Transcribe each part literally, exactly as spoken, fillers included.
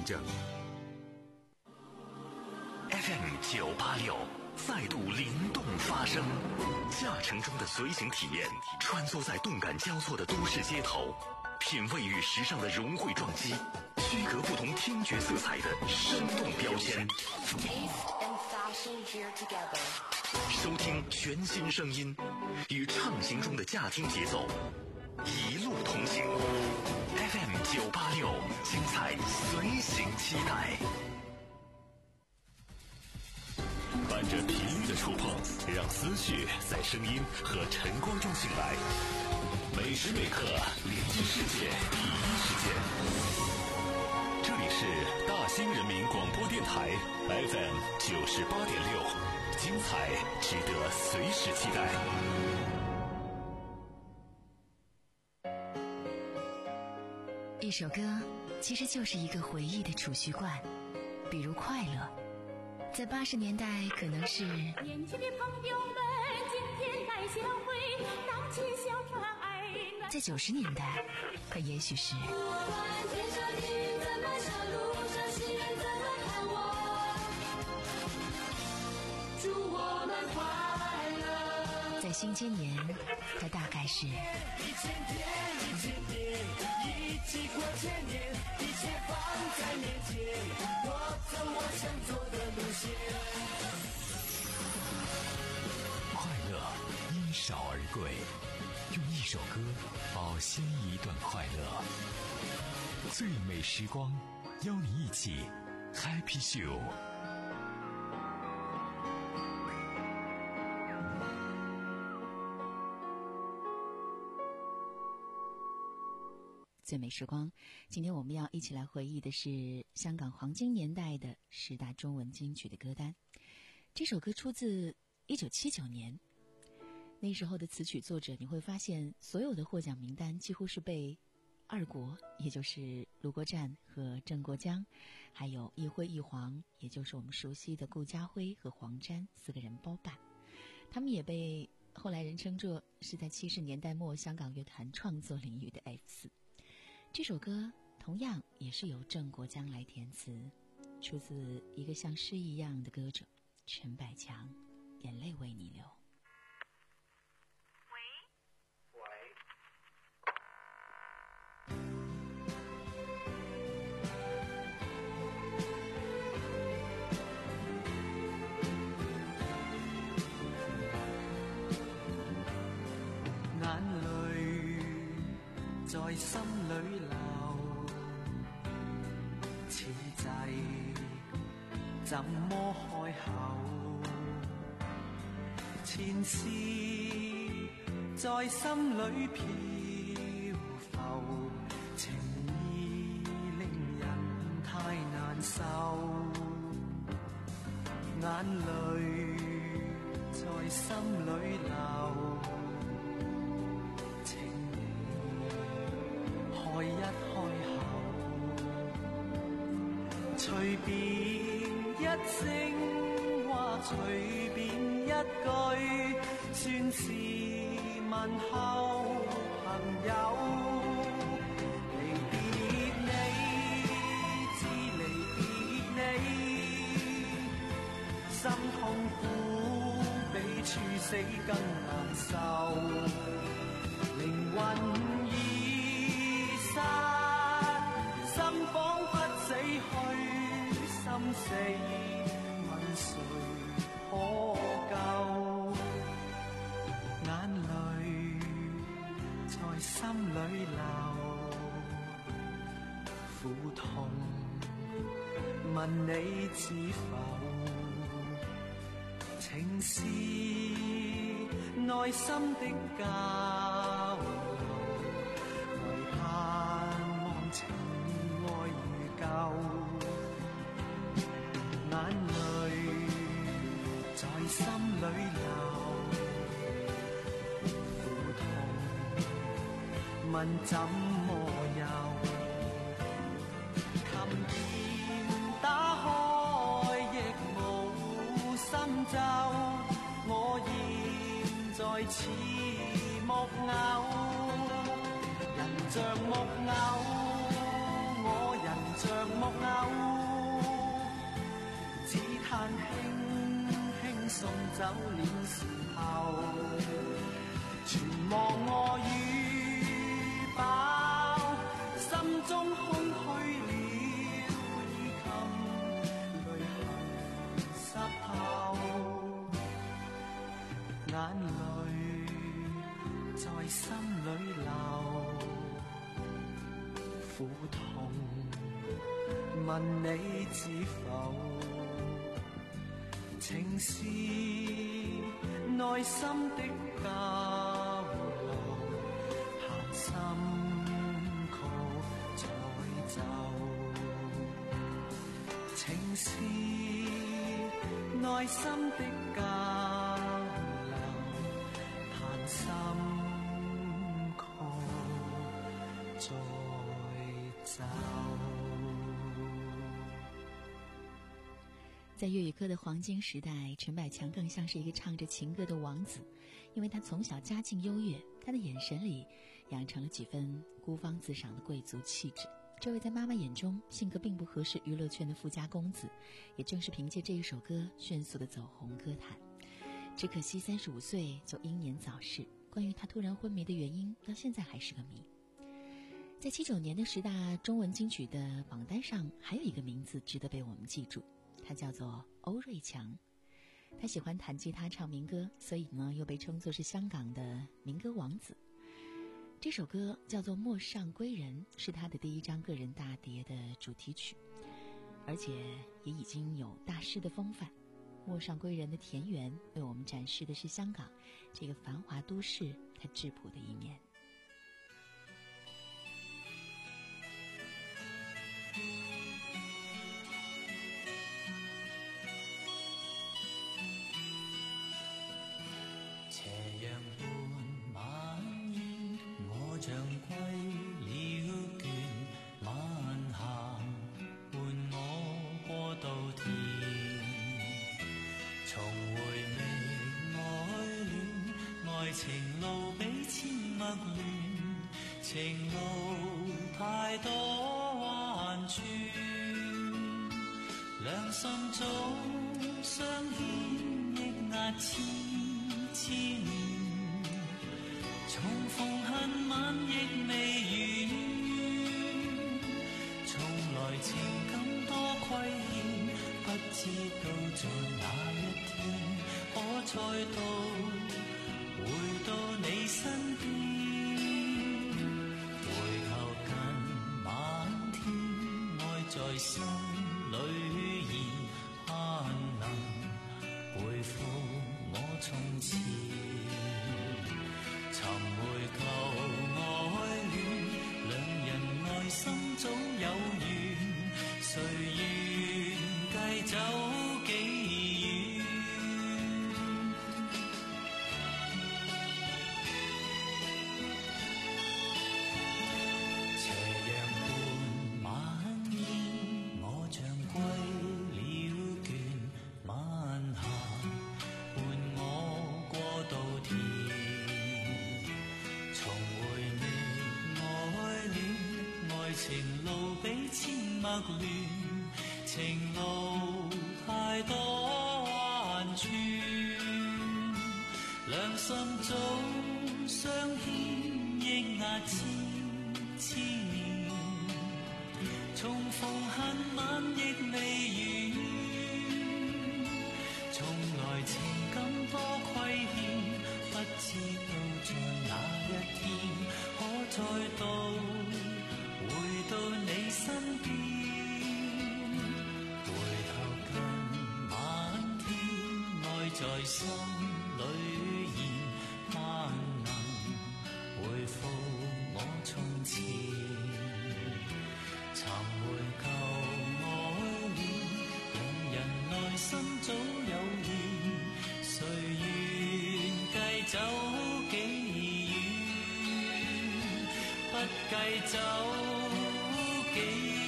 证。 F M 九八六再度灵动发声，驾乘中的随行体验，穿梭在动感交错的都市街头，品味与时尚的融汇撞击，区隔不同听觉色彩的生动标签。收听全新声音，与畅行中的驾听节奏，一路同行。F M 九八六，精彩随行期待。伴着频率的触碰，让思绪在声音和晨光中醒来。每时每刻连接世界第一时间。这里是大兴人民广播电台 F M 九十八点六，精彩值得随时期待。 一首歌其实就是一个回忆的储蓄罐，比如快乐。在八十年代可能是年轻的朋友们今天来相会，荡起小船爱暖。 在九十年代可也许是天上你怎么笑，路上行人怎么看我，祝我们快乐。 在新千年它大概是一千天一千年一起过千年，一切放在面前，我走我想走的路线。 快乐因少而贵，用一首歌保鲜一段快乐。最美时光，邀你一起 Happy Show。 最美时光，今天我们要一起来回忆的是香港黄金年代的十大中文金曲的歌单。这首歌出自一九七九年，那时候的词曲作者，你会发现所有的获奖名单几乎是被二国，也就是卢国湛和郑国江，还有易辉易黄，也就是我们熟悉的顾嘉辉和黄沾四个人包办。他们也被后来人称作是在七十年代末香港乐坛创作领域的 F 四。这首歌同样也是由郑国江来填词，出自一个像诗一样的歌者陈百强，眼泪为你流。 喂喂，眼淚在心裏流，此際怎麼開口？前事在心裏漂浮，情意令人太難受，眼淚在心裏流。開一開口，隨便一聲話，隨便一句，算是問候朋友。離別你，知離別你，心痛苦比處死更難受，靈魂心彷彿死去，心死問誰可救？眼淚在心裏流，苦痛問你知否？情是內心的交流，盼望情愛如舊，眼淚在心裏流，苦痛問怎麼遊？琴鍵打開亦無心奏，我現在似木偶。像木偶，我人着木偶，只叹輕輕送走了時候，全忘我與飽，心中空虛了，已禁淚痕濕透，眼淚在心裏流，苦痛問你知否？情是內心的交流，彈心曲彩奏。情是內心的交流，彈心曲再奏。 在粤语歌的黄金时代，陈百强更像是一个唱着情歌的王子，因为他从小家境优越，他的眼神里养成了几分孤芳自赏的贵族气质。这位在妈妈眼中性格并不合适娱乐圈的富家公子，也正是凭借这一首歌迅速的走红歌坛。只可惜三十五岁就英年早逝，关于他突然昏迷的原因到现在还是个谜。在七九年的十大中文金曲的榜单上，还有一个名字值得被我们记住，他叫做欧瑞强。他喜欢弹吉他唱民歌，所以呢又被称作是香港的民歌王子。这首歌叫做《陌上归人》，是他的第一张个人大碟的主题曲，而且也已经有大师的风范。《陌上归人》的田园为我们展示的是香港这个繁华都市它质朴的一面。 斜陽伴晚煙，我像歸了倦，晚霞伴我過稻田，重回未愛戀，愛情路比千陌亂，情路太多彎轉，兩心中相牽抑壓千痴戀，重逢恨晚亦未完，從來情感多虧欠，不知道在哪一天可再度回到你身邊，回頭近晚天，愛在心裏現，盼能回復我從前，尋回舊愛戀，兩人內心早有緣，誰願繼走幾遠？斜陽伴晚煙，我像歸了倦，晚霞伴我過稻田，重回未愛戀，愛情路比千陌亂，情路太多彎轉，兩心中相牽抑壓千痴戀，重逢恨晚亦未完，從來情感多虧欠，不知道在哪一天可再度回到你身邊，回頭近晚天，愛在心裏現，盼能回復我從前，尋回舊愛戀，兩人內心早有緣，誰願繼走幾遠？不繼走幾遠？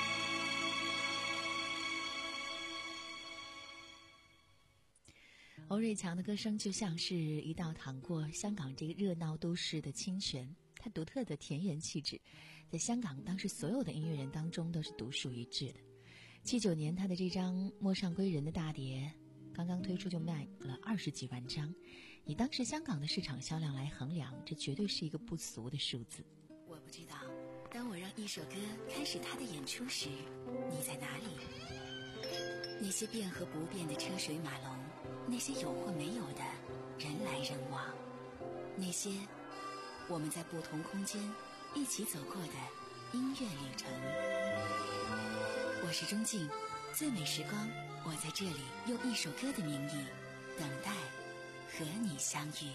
歐欧瑞强的歌声就像是一道淌过香港这个热闹都市的清泉，他独特的田园气质在香港当时所有的音乐人当中都是独树一帜的。七九年他的这张《陌上归人》的大碟刚刚推出就卖了二十几万张，以当时香港的市场销量来衡量，这绝对是一个不俗的数字。 我不知道当我让一首歌开始它的演出时，你在哪里？那些变和不变的车水马龙，那些有或没有的人来人往，那些我们在不同空间一起走过的音乐旅程。我是钟静，最美时光，我在这里用一首歌的名义等待和你相遇。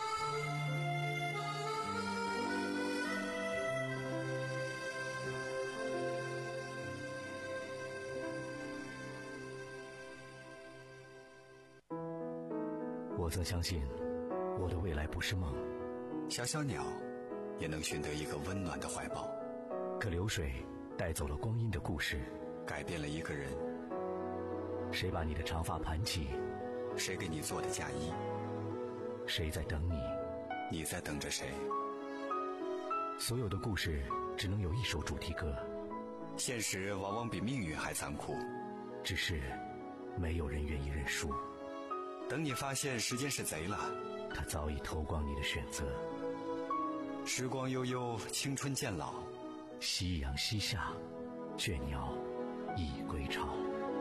我曾相信我的未来不是梦， 小小鸟也能寻得一个温暖的怀抱， 可流水带走了光阴的故事， 改变了一个人。 谁把你的长发盘起？ 谁给你做的嫁衣？ 谁在等你？ 你在等着谁？ 所有的故事只能有一首主题歌， 现实往往比命运还残酷， 只是没有人愿意认输。 等你发现时间是贼了， 他早已偷光你的选择。 时光悠悠，青春渐老， 夕阳西下，倦鸟已归巢。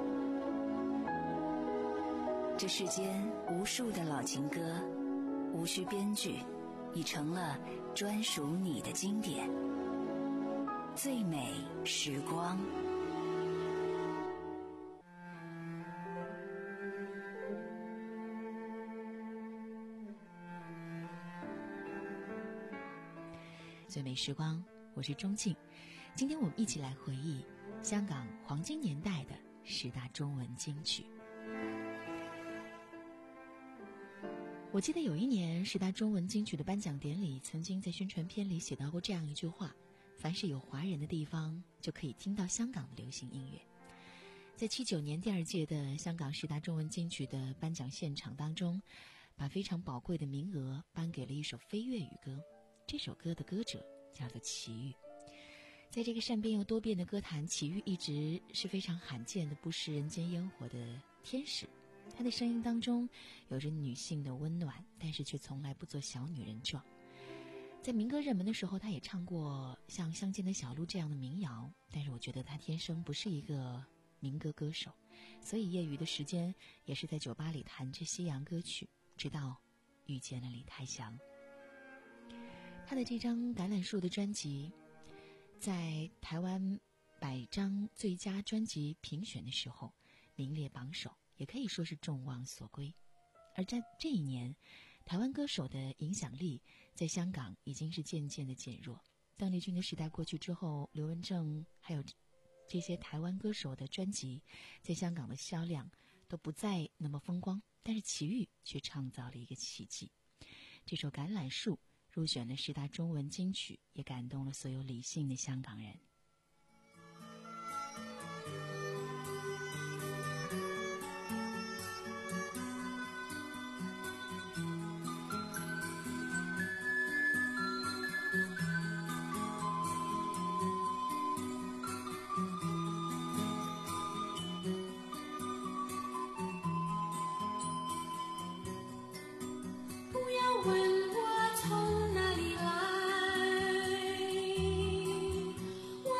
这世间无数的老情歌，无需编剧，已成了专属你的经典。最美时光。 最美时光，我是钟静。今天我们一起来回忆香港黄金年代的十大中文金曲。我记得有一年十大中文金曲的颁奖典礼，曾经在宣传片里写到过这样一句话：凡是有华人的地方，就可以听到香港的流行音乐。在七九年第二届的香港十大中文金曲的颁奖现场当中，把非常宝贵的名额颁给了一首非粤语歌。这首歌的歌者叫做齐豫。在这个善变又多变的歌坛，齐豫一直是非常罕见的不食人间烟火的天使。她的声音当中有着女性的温暖，但是却从来不做小女人状。在民歌热门的时候，她也唱过像《乡间的小路》这样的民谣，但是我觉得她天生不是一个民歌歌手，所以业余的时间也是在酒吧里弹着西洋歌曲，直到遇见了李泰祥。他的这张橄榄树的专辑在台湾百张最佳专辑评选的时候名列榜首，也可以说是众望所归。而在这一年，台湾歌手的影响力在香港已经是渐渐的减弱。邓丽君的时代过去之后，刘文正还有这些台湾歌手的专辑在香港的销量都不再那么风光，但是齐豫却创造了一个奇迹。这首橄榄树入选了十大中文金曲，也感动了所有理性的香港人。 不要问我从哪里来，我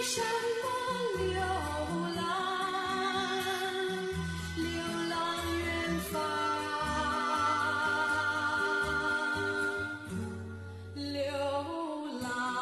什么流浪，流浪远方，流浪。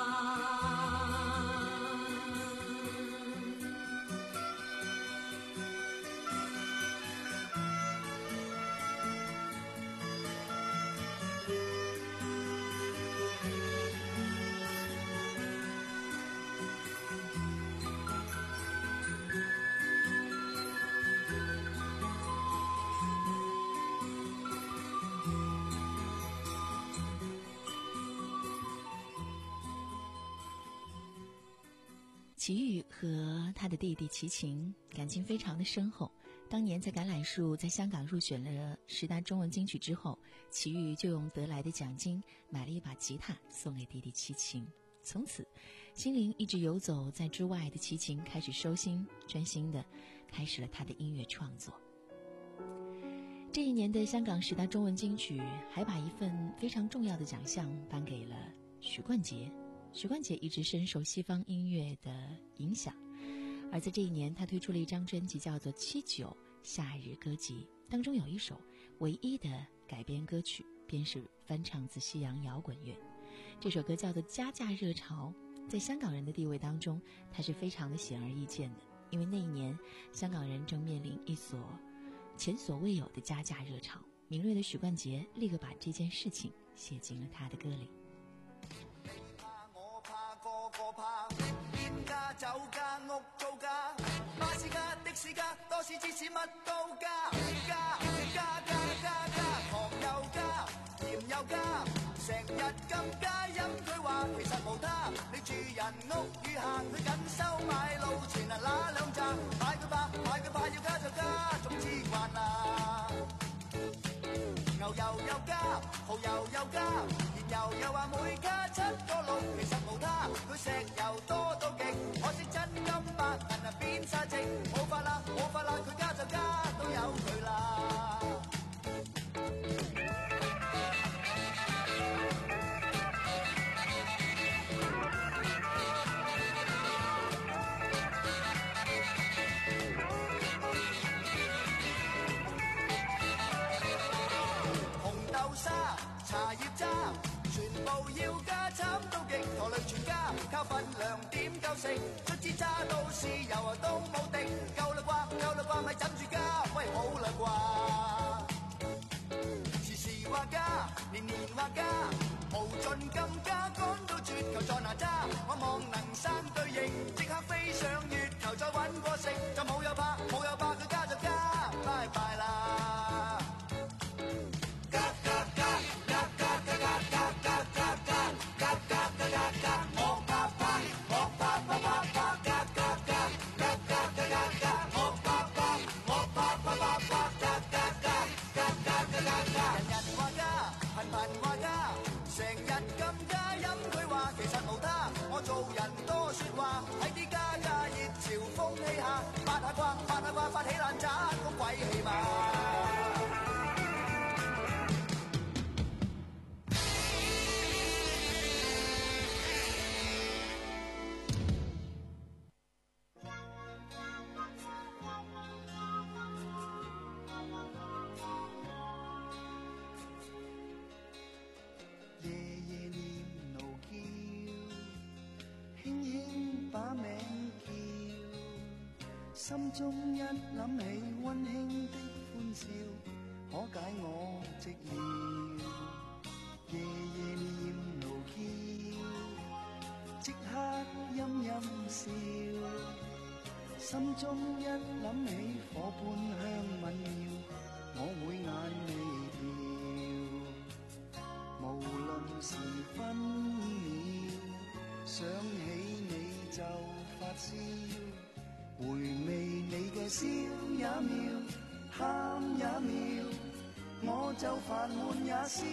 齐豫和他的弟弟齐秦感情非常的深厚。当年在橄榄树在香港入选了十大中文金曲之后，齐豫就用得来的奖金买了一把吉他送给弟弟齐秦。从此心灵一直游走在之外的齐秦开始收心，专心的开始了他的音乐创作。这一年的香港十大中文金曲还把一份非常重要的奖项颁给了许冠杰。许冠杰一直深受西方音乐的影响，而在这一年他推出了一张专辑叫做《七九夏日歌集》，当中有一首唯一的改编歌曲便是翻唱自西洋摇滚乐。这首歌叫做《加价热潮》，在香港人的地位当中它是非常的显而易见的，因为那一年香港人正面临一所前所未有的加价热潮。敏锐的许冠杰立刻把这件事情写进了他的歌里。 酒家、屋租家、巴士家、的士家，多士芝士乜都加，加加加加加，糖又加，鹽又加，成日咁加飲佢話其實無他，你住人屋宇行佢緊收買路錢啊那兩扎，買佢怕買佢怕要加就加，總之慣啦。牛油又加，蠔油又加，燃油又話每加七個六，其實無他，佢石油多到極，可惜真金白銀啊變晒值，冇法啦冇法啦，佢加就加，都由佢啦。茶葉渣全部要加，慘到極，陀累全家，靠份量點夠食，卒之渣到豉油啊都冇滴，夠啦啩夠啦啩咪枕住加，喂好啦啩，時時話加，年年話加，無盡咁加，趕到絕頭在哪吒，我望能生對應，即刻飛上月球再揾過食，就冇有怕冇有怕，佢加就加，拜拜啦。做人多說話，喺啲加價熱潮風氣下，發下掛發下掛發起爛渣，個鬼氣嘛！ 心中一諗起溫馨的歡笑，可解我寂寥。夜夜念奴嬌，即刻陰陰笑。心中一諗起伙伴香吻妙，我會眼眉跳。無論時分秒，想起你就發燒。回味你嘅笑也妙，喊也妙，我就煩悶也消。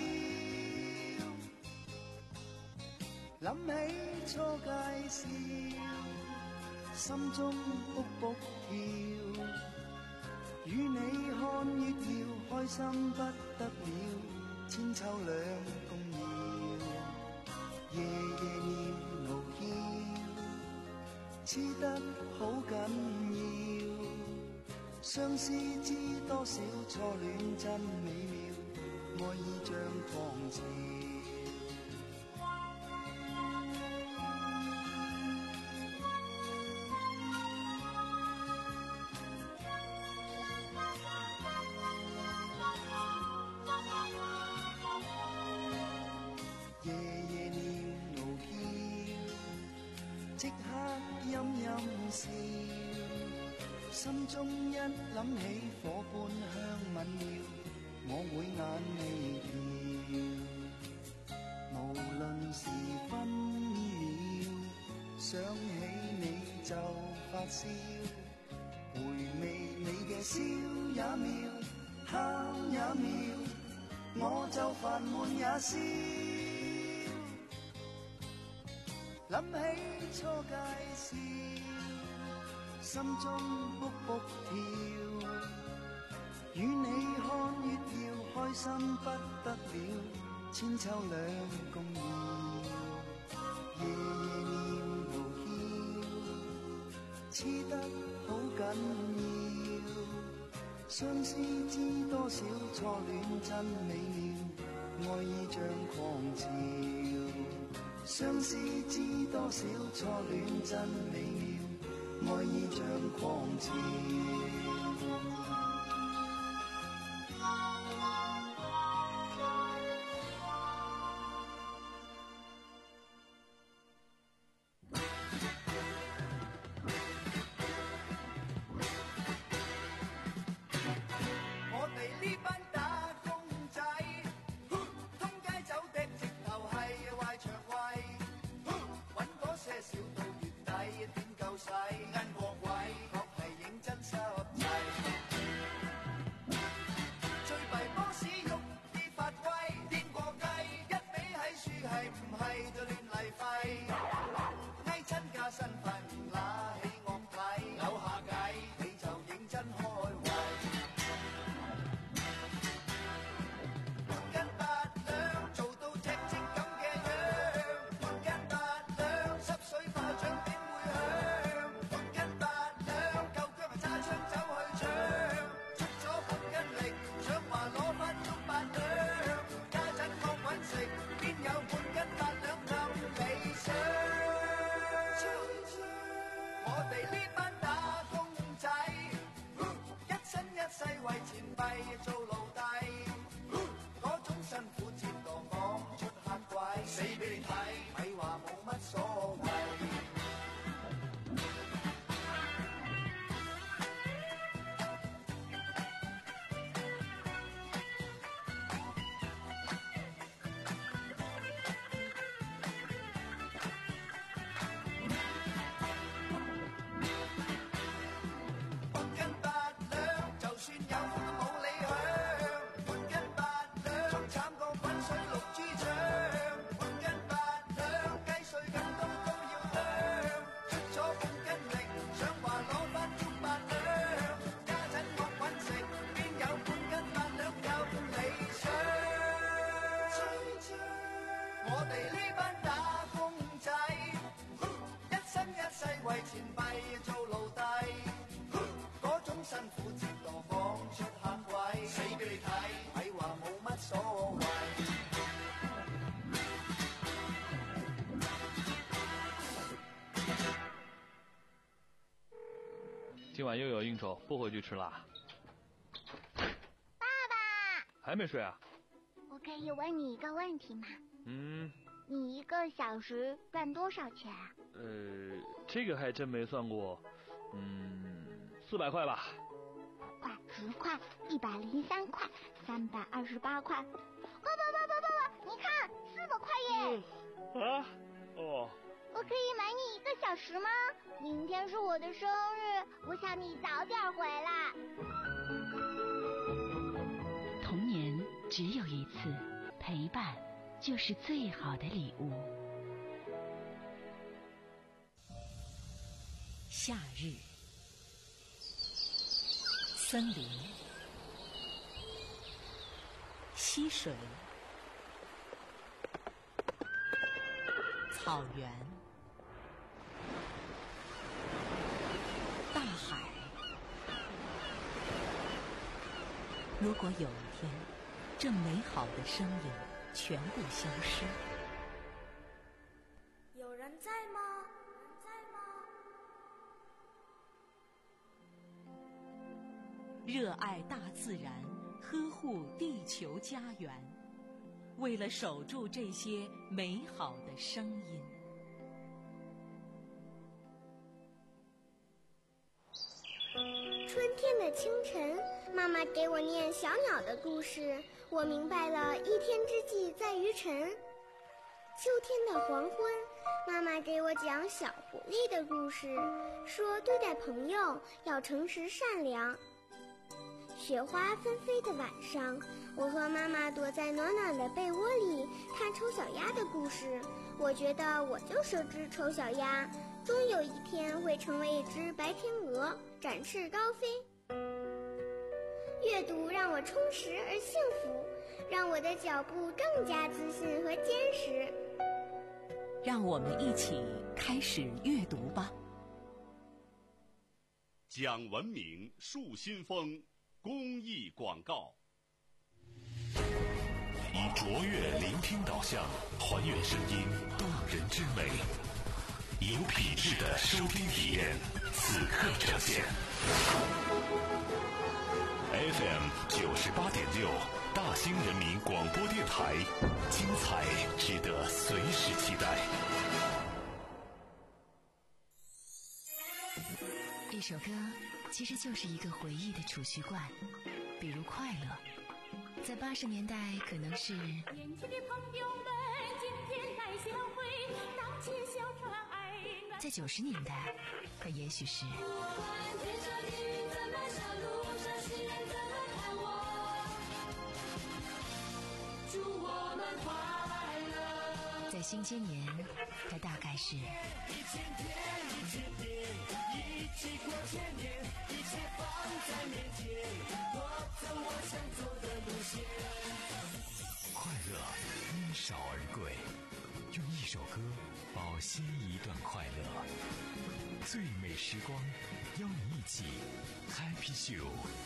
諗起初介紹，心中卜卜跳。與你看月曜，開心不得了，千秋兩共遙。夜夜念奴嬌， 黐得好緊要，相思知多少初戀真美妙，愛意像狂潮。夜夜念奴嬌，即刻陰陰笑，心中一諗起火般香吻了，我會眼眉跳。無論是分秒，想起你就發燒，回味你嘅笑也妙，喊也妙，我就煩悶也消。諗起初介紹，心中卜卜跳，與你看月曜，開心不得了，千秋兩共搖，夜夜念奴嬌，黐得好緊要，相思知多少初戀真美妙，愛意像狂潮。相思知多少初戀真美妙，愛意像狂潮。 我哋呢班打工仔，通街走的直頭係壞腸胃，揾嗰些少到月底點夠使，因國位確係認真濕滯。最弊 boss 喐啲發威，癲過雞，一味喺樹係唔係就亂嚟廢，翳親加身份拿起樂睇，扭下計你就認真開胃。斤八兩做到隻隻咁嘅樣，斤八兩濕水化醬點會響？斤八兩夠薑啊揸槍走去搶，出咗半斤力想話攞返足八兩，家陣惡揾食邊有半斤八兩咁理想？我哋呢班打工仔，一生一世為錢幣做奴隸。嗰種辛苦折墮講出黑鬼，死俾你睇，咪話冇乜所謂。半斤八兩，就算有苦都冇理響。半斤八兩，仲慘過滾水淥豬腸。半斤八兩，雞碎咁多都要香。出咗半斤力，想話攞返足八兩。家陣惡揾食，邊有半斤八兩咁理想？我哋呢班打工仔，一生一世為錢幣做奴隸。嗰種辛苦折墮講出黑鬼，死俾你睇，咪話冇乜所謂。 今晚又有应酬，不回去吃啦。 爸爸， 还没睡啊？ 我可以问你一个问题吗？ 嗯， 你一个小时赚多少钱啊？ 呃，这个还真没算过。嗯，四百块吧。 块、十块、一百零三块、三百二十八块。爸爸爸爸爸爸，你看，四百块耶！ 啊？哦。 我可以买你一个小时吗？明天是我的生日，我想你早点回来。 童年只有一次，陪伴就是最好的礼物。夏日，森林，溪水，草原， 如果有一天，这美好的声音全部消失， 有人在吗？在吗？ 热爱大自然，呵护地球家园，为了守住这些美好的声音。 春天的清晨，妈妈给我念小鸟的故事，我明白了一天之计在于晨。秋天的黄昏，妈妈给我讲小狐狸的故事，说对待朋友要诚实善良。雪花纷飞的晚上，我和妈妈躲在暖暖的被窝里看丑小鸭的故事，我觉得我就是只丑小鸭，终有一天会成为一只白天鹅，展翅高飞。阅读让我充实而幸福，让我的脚步更加自信和坚实。 让我们一起开始阅读吧。 讲文明树新风公益广告。 以卓越聆听导向，还原声音动人之美，有品质的收听体验，此刻呈现。F M 九十八点六，大兴人民广播电台，精彩值得随时期待。 一首歌其实就是一个回忆的储蓄罐，比如快乐，在八十年代可能是年轻的朋友们今天来相会，荡起小船爱暖。 在九十年代它也许是在新千年，它大概是一千天一千年，一起过千年，一切放在面前，我走我想走的路线。 快乐因少而贵，用一首歌保鲜一段快乐。最美时光，邀你一起 Happy Show。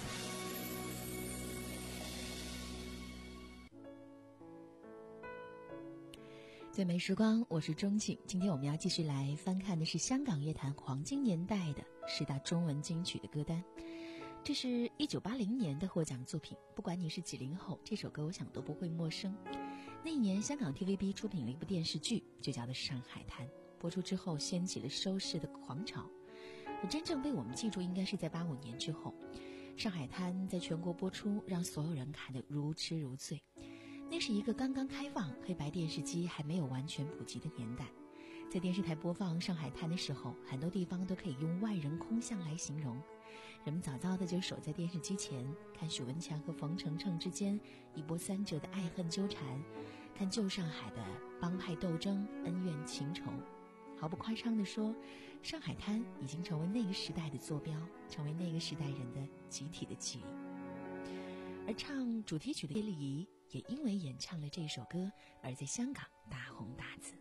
最美时光，我是钟庆。今天我们要继续来翻看的是香港乐坛黄金年代的十大中文金曲的歌单。这是一九八零年的获奖作品，不管你是几零后，这首歌我想都不会陌生。那一年，香港 T V B 出品了一部电视剧，就叫做《上海滩》。播出之后，掀起了收视的狂潮。而真正被我们记住，应该是在八五年之后，《上海滩》在全国播出，让所有人看得如痴如醉。那是一个刚刚开放、黑白电视机还没有完全普及的年代，在电视台播放《上海滩》的时候，很多地方都可以用万人空巷来形容。人们早早的就守在电视机前，看许文强和冯程程之间一波三折的爱恨纠缠，看旧上海的帮派斗争、恩怨情仇。毫不夸张地说，《上海滩》已经成为那个时代的坐标，成为那个时代人的集体的记忆。而唱主题曲的叶丽仪也因为演唱了这首歌而在香港大红大紫。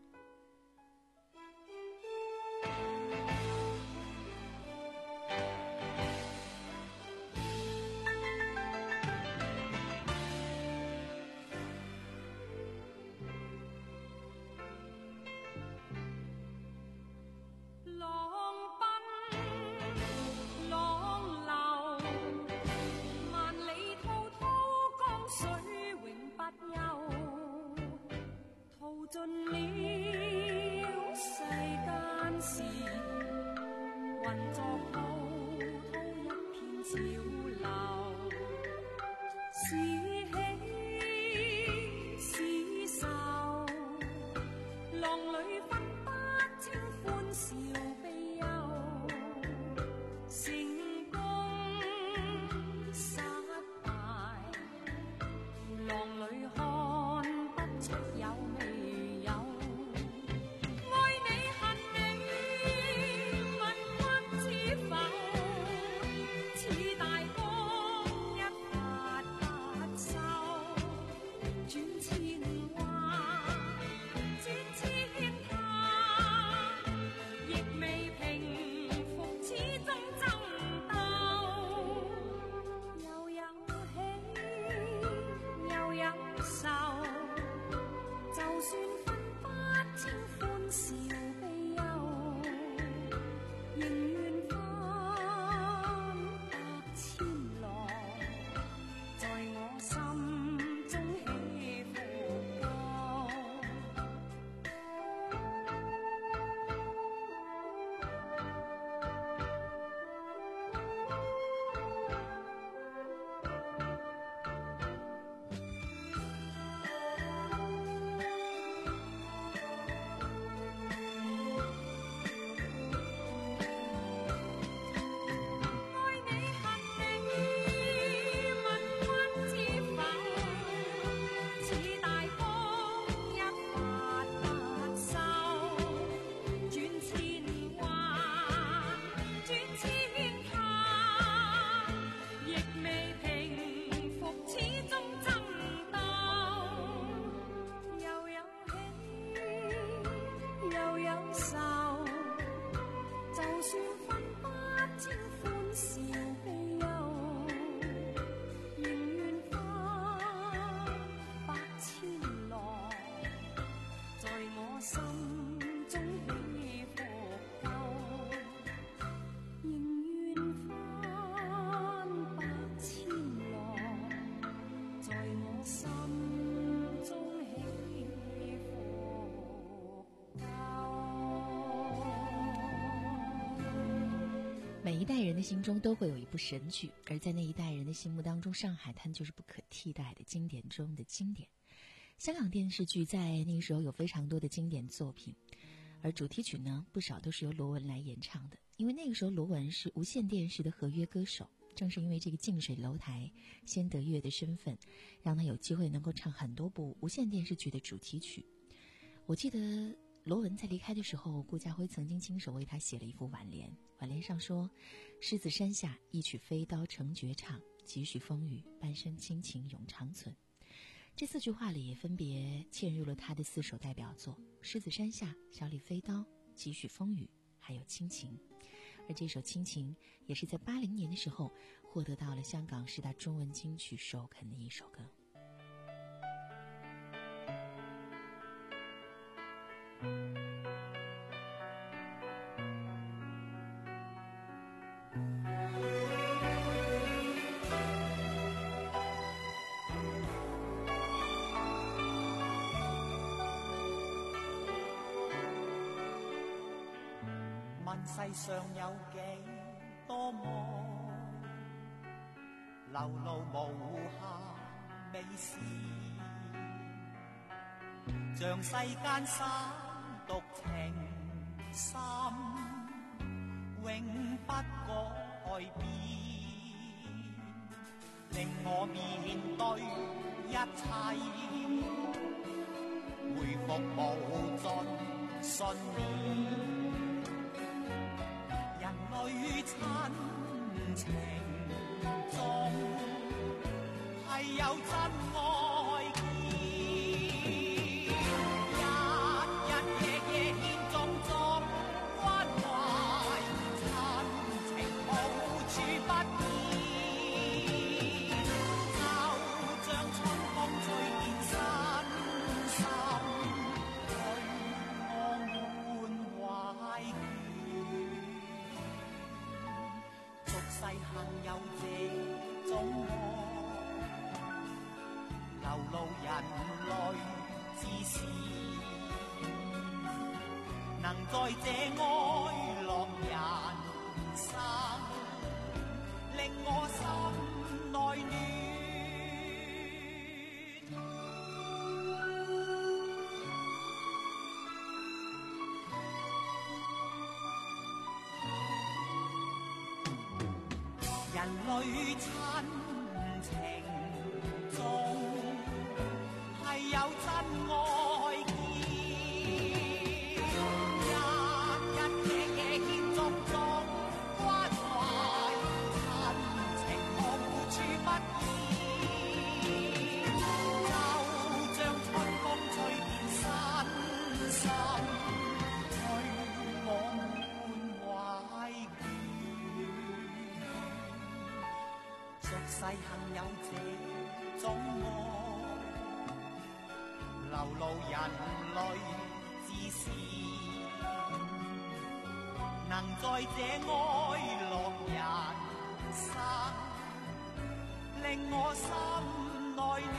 尽了算分不清歡笑悲憂，仍願化百千浪，在我心中起伏夠，仍願翻百千浪，在我心中起伏夠。 每一代人的心中都会有一部神曲，而在那一代人的心目当中，上海滩就是不可替代的经典中的经典。香港电视剧在那个时候有非常多的经典作品，而主题曲呢，不少都是由罗文来演唱的。因为那个时候罗文是无线电视的合约歌手，正是因为这个近水楼台先得月的身份，让他有机会能够唱很多部无线电视剧的主题曲。我记得罗文在离开的时候，顾嘉辉曾经亲手为他写了一副挽联，挽联上说：狮子山下一曲飞刀成绝唱，几许风雨半生亲情永长存。这四句话里也分别嵌入了他的四首代表作《狮子山下》、小李飞刀、几许风雨还有亲情。而这首亲情也是在八零年的时候获得到了香港十大中文金曲首肯的一首歌。 世上有幾多愛，流露無限美事，像世間三毒情深，永不改變，令我面對一切，回復無盡信念。人類親情中係有真愛見，日日夜夜獻種種關懷，親情無處不見，就像春風吹遍身心，對我滿懷眷。世幸有這種愛，流露人類之事，能在這哀樂人生，令我心內暖。人類親情中係有真愛見，日日夜夜獻種種關懷，親情無處不見，就像春風吹遍身心，對我滿懷眷。世幸有這種愛，流露人類之事，能在這哀樂人生，令我心內暖。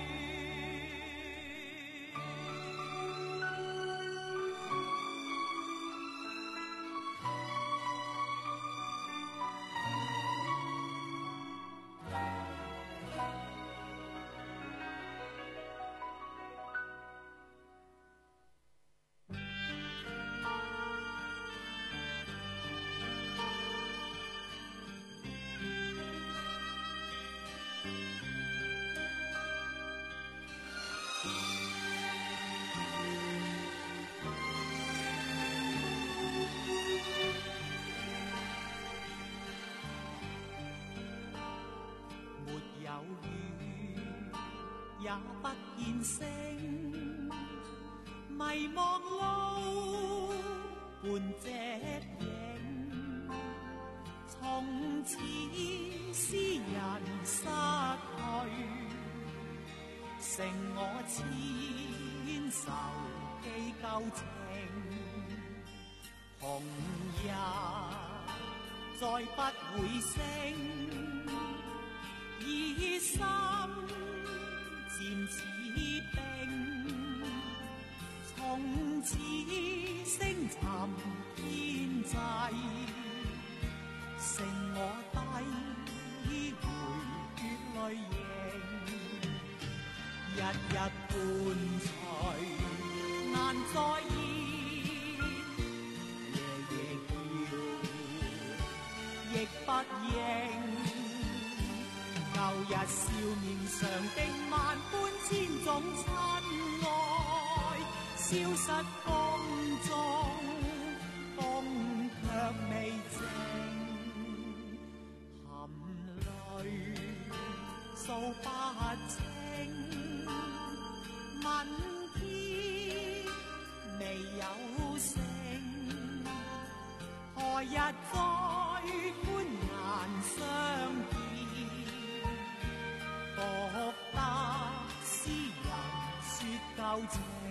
也不見星，迷茫路伴隻影， 人失去，剩我千愁寄舊情，紅日再不會升，以心漸似冰，從此星尋天際，剩我低回血淚凝，日日伴隨難再現，夜夜叫亦不應，舊日少年常的萬般千種親愛，消失風中，風卻未靜，含淚訴不清，問天未有聲，何日再歡顏相見，復得詩人說舊情。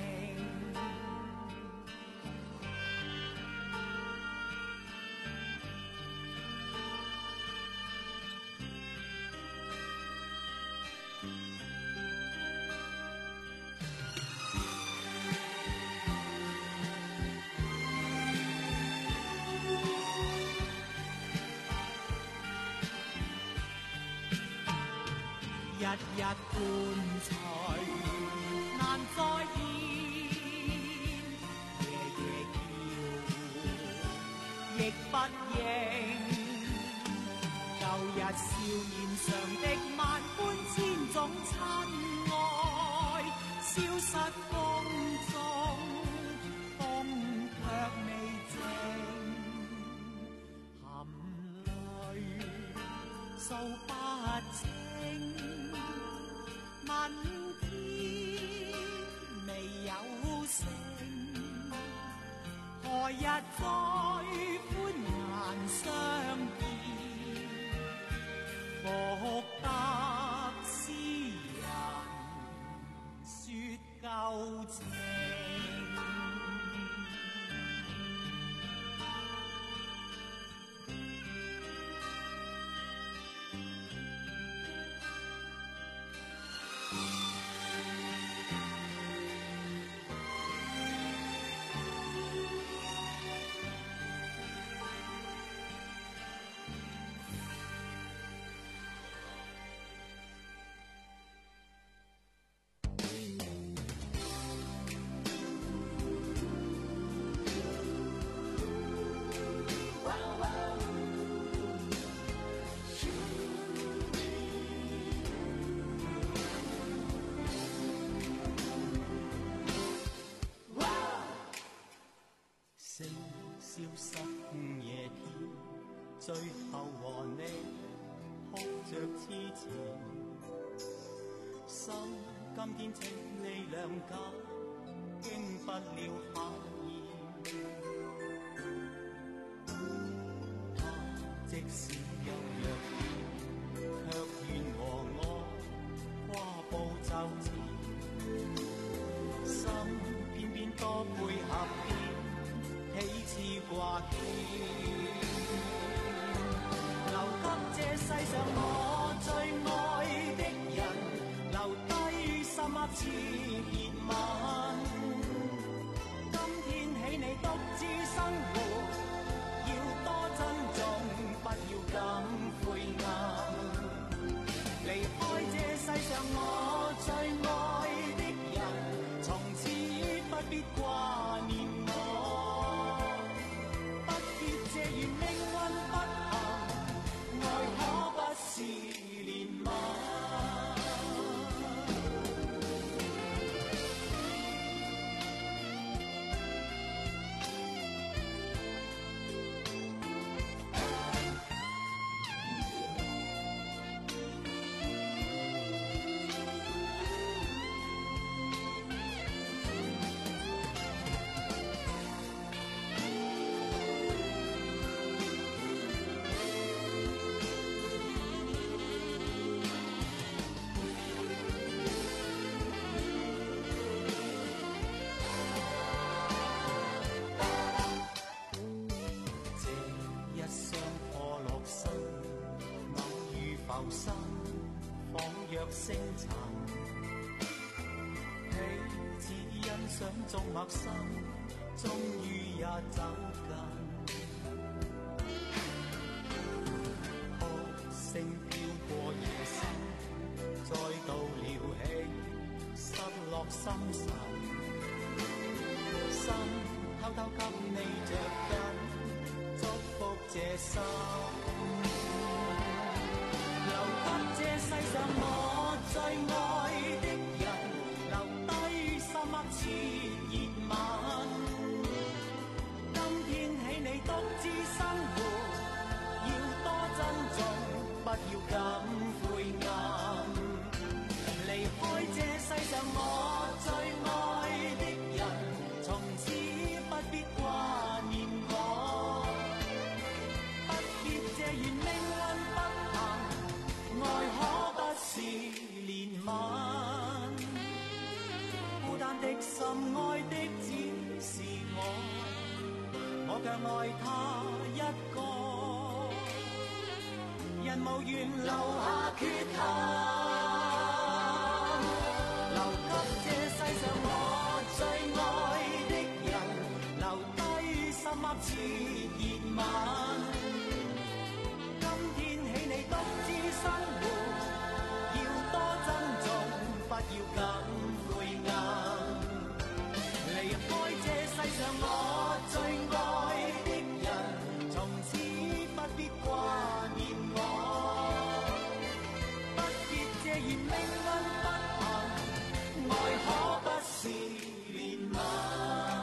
日日伴隨難再現，夜夜叫亦不應，舊日少年常的萬般千種親愛，消失風中，風卻未靜，含淚訴不清，問天未有聲，何日再歡顏相見，復得詩人說舊情。消失夜天，最後和你哭着痴纏，心今天請你諒解，經不了考驗。他即使有弱點，卻願和我跨步就前，心偏偏多配合點。彼此掛牽，留給這世上我最愛的人，留低深刻似熱吻。今天起你獨自生活，要多珍重，不要感生，仿若星辰，彼此欣賞中陌生，終於也走近。哭聲飄過夜深，再度撩起失落心神，心偷偷給你着緊，祝福這生。留給這世上我最愛的人，留低深刻熾熱吻。今天起你獨自生活，要多珍重，不要咁灰暗。離開這世上我最愛的人，從此不必掛念我，不必謝緣命運不幸，愛可不是憐憫。孤單的心愛的只是我，我卻愛他一個，人無緣留下缺憾。留給這世上我最愛的人，留低深刻熾熱吻。今天起你獨自生活，要多珍重，不要咁灰暗。離開這世上我最愛的人，從此不必掛念我，不必謝緣命運不幸，愛可不是憐憫。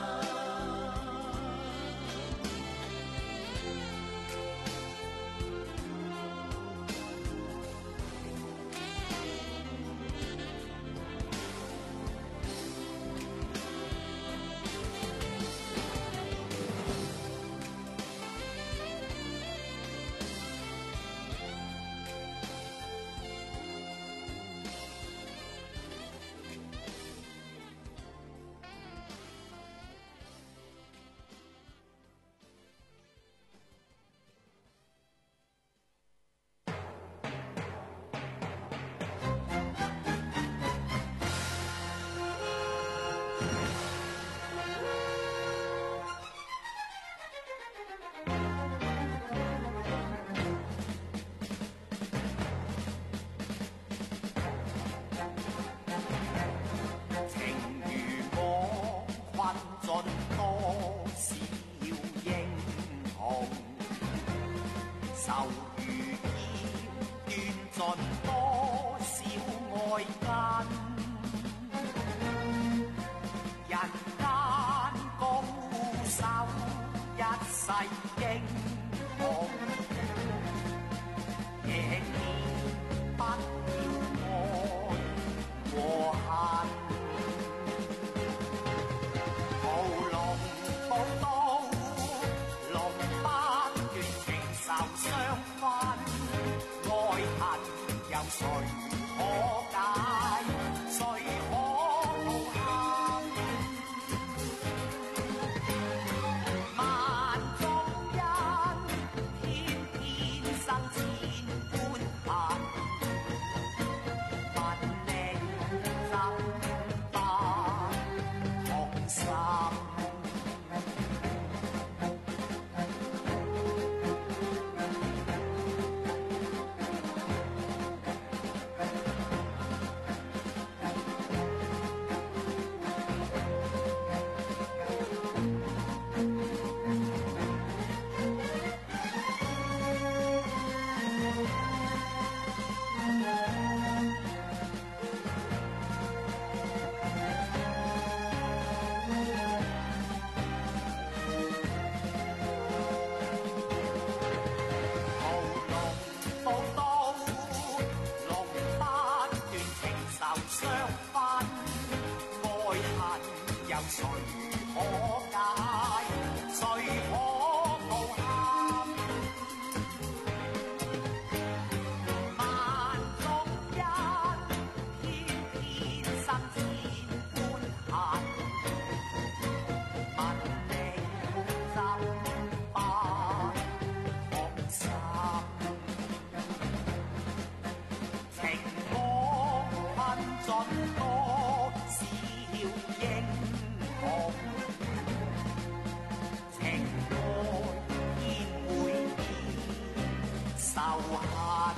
仇恨。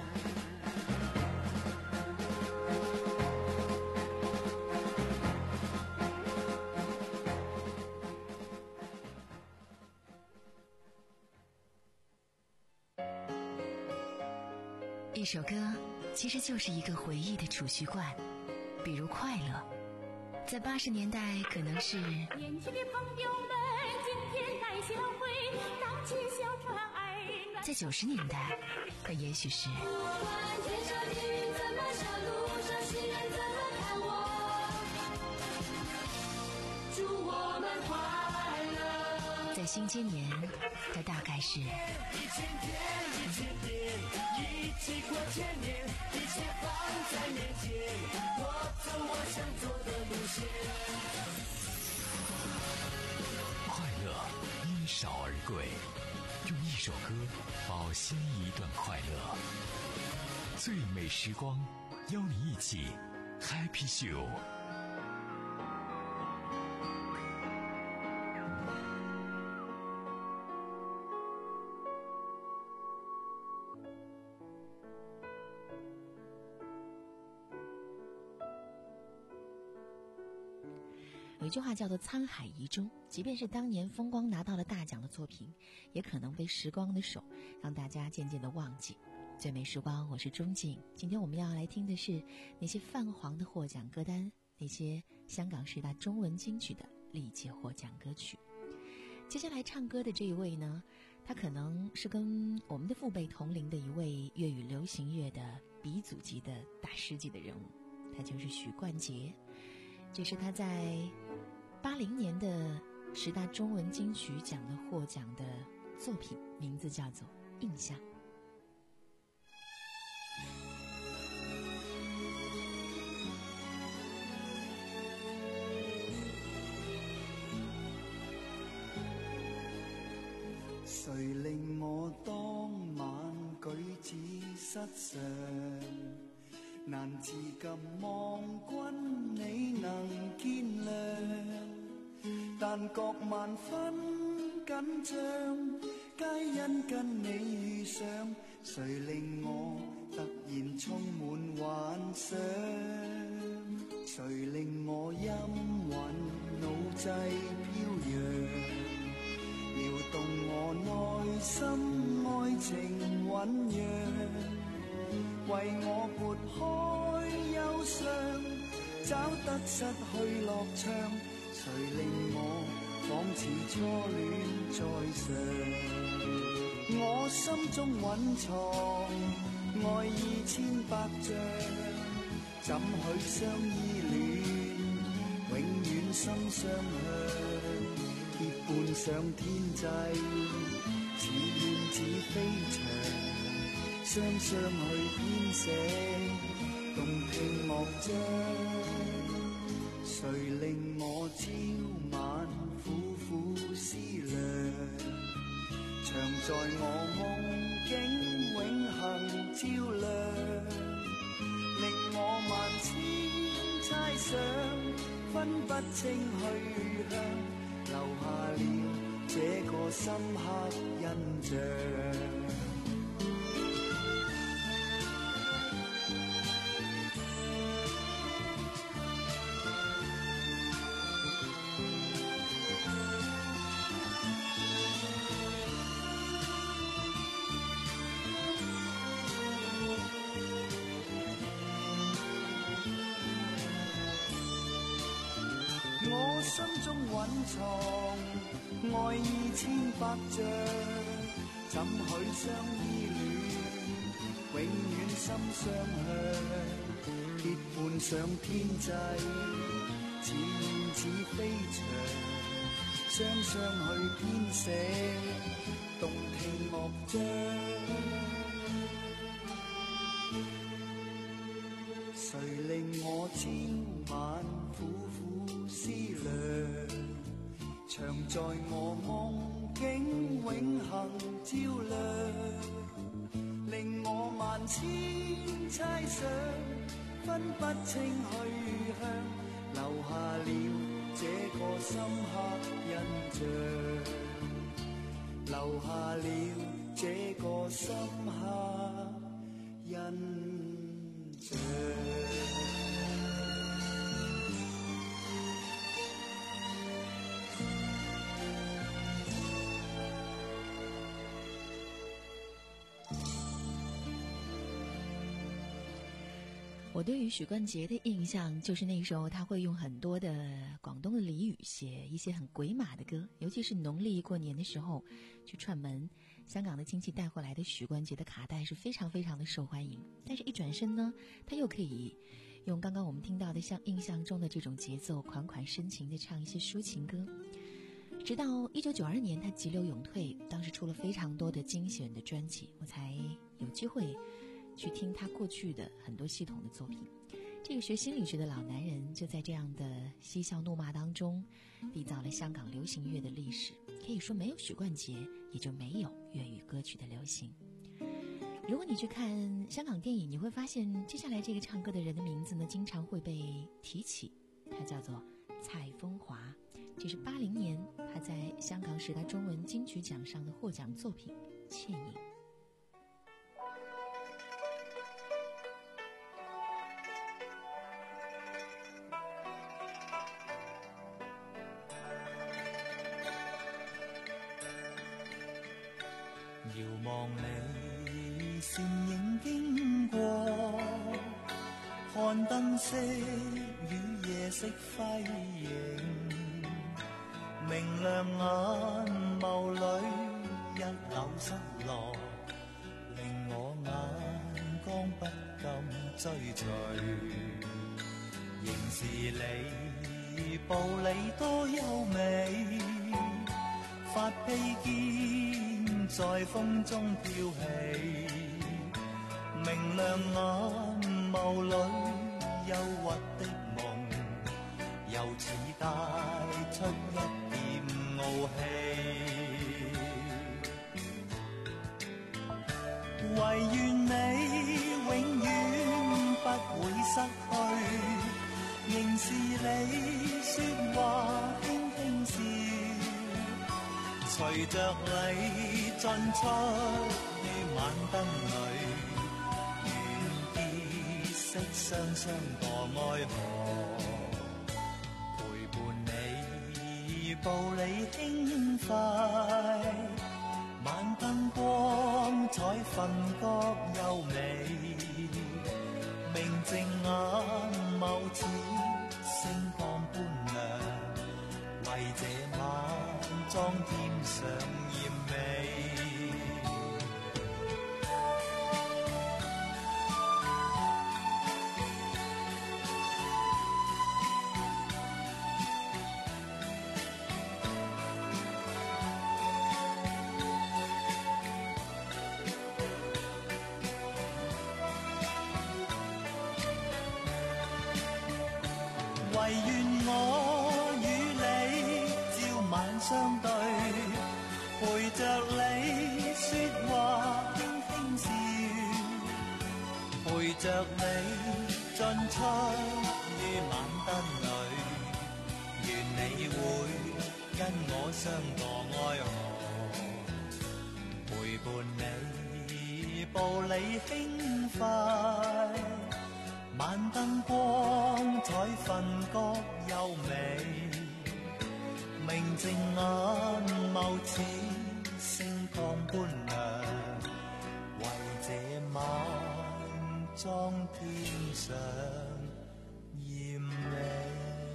一首歌其实就是一个回忆的储蓄罐，比如快乐，在八十年代可能是年轻的朋友们今天来相会，荡起小船儿暖。 在九十年代可也许是不管天上地狱怎么笑，路上行人怎么看我，祝我们快乐。 在新千年它大概是一千天一千年，一起过千年，一切放在面前，我走我想走的路线。 快乐因少而贵，用一首歌保鲜一段快乐。最美时光，邀你一起 Happy Show。 有一句话叫做沧海遗珠，即便是当年风光拿到了大奖的作品，也可能被时光的手让大家渐渐的忘记。最美时光，我是钟静。今天我们要来听的是那些泛黄的获奖歌单，那些香港十大中文金曲的历届获奖歌曲。接下来唱歌的这一位呢，他可能是跟我们的父辈同龄的一位粤语流行乐的鼻祖级的大师级的人物，他就是许冠杰。这是他在八零年的十大中文金曲奖的获奖的作品，名字叫做《印象》。 谁令我當晚舉止失常？難自禁望君你能見諒，但各萬分緊張，皆因跟你遇上。誰令我突然充滿幻想？誰令我陰魂腦際飄揚？撩動我內心愛情醞釀。為我撥開憂傷，找得失去樂章。誰令我仿似初戀在上？我心中蘊藏愛意千百丈，怎許相依戀，永遠心相向。結伴上天際，似燕子飛翔。雙雙去編寫動聽樂章，誰令我朝晚苦苦思量？常在我夢境永恆照亮，令我萬千猜想分不清去向，留下了這個深刻印象。我心中蘊藏愛意千百丈，怎許相依戀，永遠心相向。結伴上天際，似燕子飛翔，雙雙去編寫動聽樂章。誰令我朝晚苦苦思量，常在我夢境永恆照亮，令我萬千猜想分不清去向，留下了這個深刻印象，留下了这个深刻印象。 我对于许冠杰的印象就是那时候他会用很多的广东的俚语写一些很鬼马的歌，尤其是农历过年的时候去串门，香港的亲戚带回来的许冠杰的卡带是非常非常的受欢迎。但是一转身呢，他又可以用刚刚我们听到的像印象中的这种节奏，款款深情的唱一些抒情歌。直到一九九二年他急流勇退，当时出了非常多的精选的专辑，我才有机会去听他过去的很多系统的作品。这个学心理学的老男人就在这样的嬉笑怒骂当中缔造了香港流行乐的历史，可以说没有许冠杰也就没有粤语歌曲的流行。如果你去看香港电影，你会发现接下来这个唱歌的人的名字呢经常会被提起，他叫做蔡枫华，这是八零年他在香港十大中文金曲奖上的获奖作品《倩影》。 遙望你倩影經過，看燈飾與夜色輝映，明亮眼眸裏一縷失落，令我眼光不禁追隨。仍是你步履多優美，發披肩在風中飄起，明亮眼眸裏憂鬱的夢，又似帶出一點傲氣。唯願你永遠不會失去，仍是你說話輕輕笑，隨着你進出於晚燈裏，願結識雙雙墮愛河，陪伴你步履輕快，晚燈光彩分覺優美，明淨眼眸似星光般亮，為這晚裝添上豔美。唯願我與你朝晚相對，陪着你說話輕輕笑，陪着你進出於晚燈裏，願你會跟我相墮愛河，陪伴你步履輕快，晚燈光彩分覺優美，明淨眼眸似星光般亮，為這晚裝添上豔美。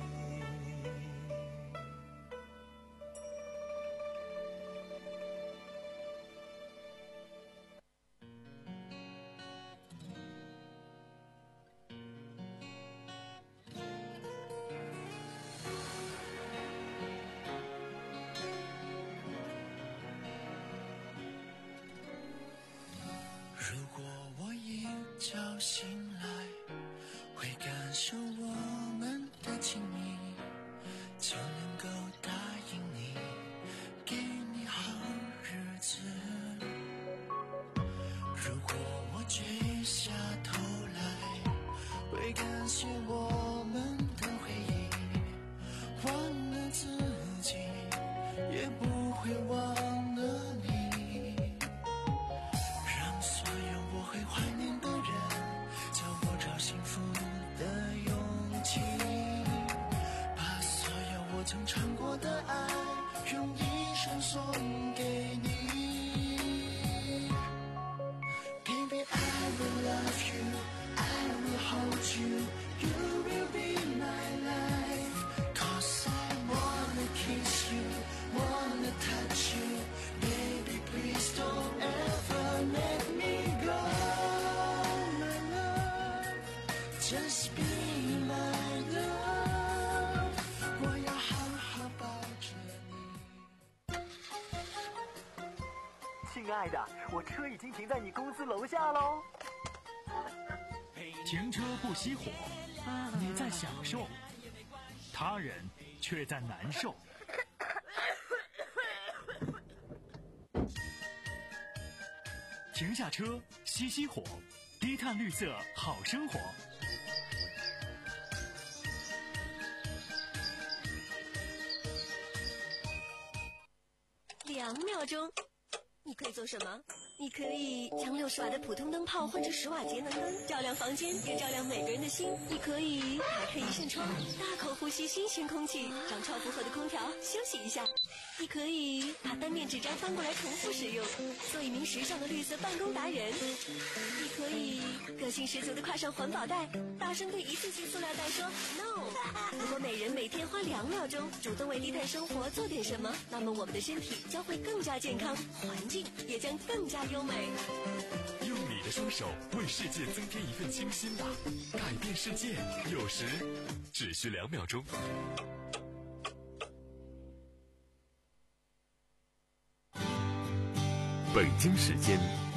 如果我一觉醒来，会感受我们的亲密，就能够答应你，给你好日子。如果我垂下头来，会感谢我们的回忆，忘了自己，也不会忘了你。 曾尝过的爱，用一生送给你。Baby, I will love you, I will hold you, you will be my life. Cause I wanna kiss you, wanna touch you. Baby, please don't ever let me go. My love, just be my love. 我要好好抱着你。 亲爱的，我车已经停在你公司楼下喽。 停车不熄火，你在享受，他人却在难受。停下车，熄熄火，低碳绿色好生活。 两秒钟，你可以做什么？你可以将六十瓦的普通灯泡换成十瓦节能灯，照亮房间，也照亮每个人的心。你可以打开一扇窗，大口呼吸新鲜空气，让超负荷的空调休息一下。你可以把单面纸张翻过来重复使用，做一名时尚的绿色办公达人。你可以个性十足的跨上环保袋，大声对一次性塑料袋说 no。 如果每人每天花两秒钟主动为低碳生活做点什么，那么我们的身体将会更加健康，环境也将更加优美。 用你的双手为世界增添一份清新吧，改变世界有时只需两秒钟。 北京时间